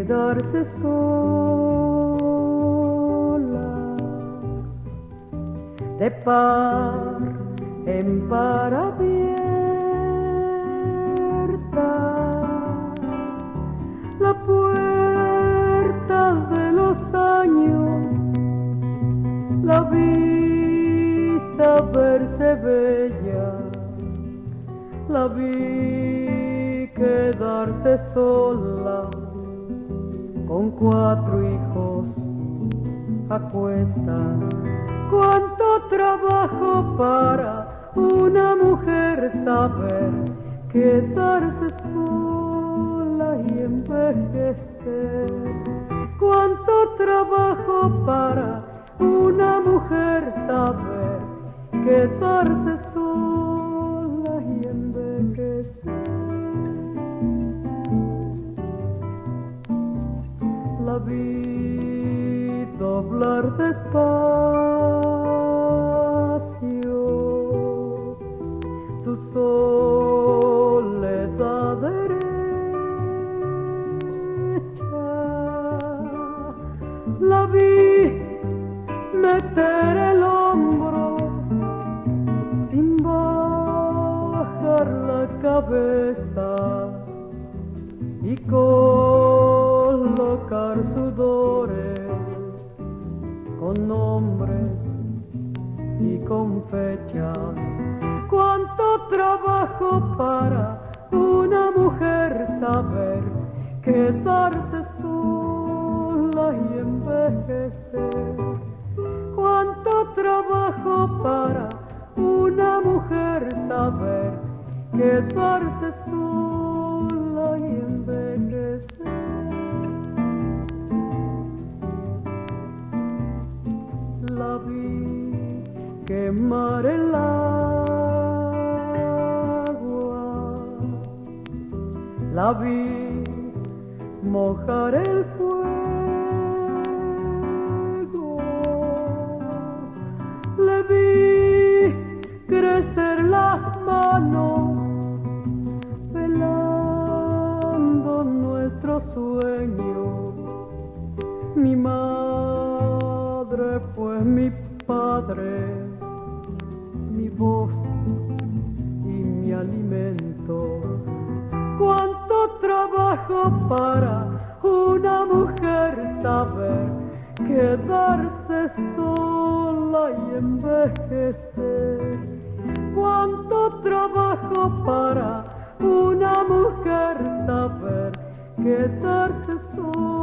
quedarse sola, de par en par abierta, la puerta de los años, la vi saberse bella, la vi quedarse sola, con 4 hijos a cuesta. Cuánto trabajo para una mujer saber quedarse sola y envejecer. Cuánto trabajo para una mujer saber quedarse sola y envejecer. La vi doblar despacio su soledad derecha, la vi meter el hombro sin bajar la cabeza y colocar sudores con nombres y con fechas. Cuánto trabajo para una mujer saber quedarse sola y envejecer. Cuánto trabajo para una mujer saber quedarse sola y envejecer. La vi quemar el agua, la vi mojar el fuego, le vi crecer las manos, velando nuestros sueños. Mi madre fue mi padre, mi voz y mi alimento. Cuánto trabajo para una mujer saber quedarse sola y envejecer. Cuánto trabajo para una mujer saber quedarse sola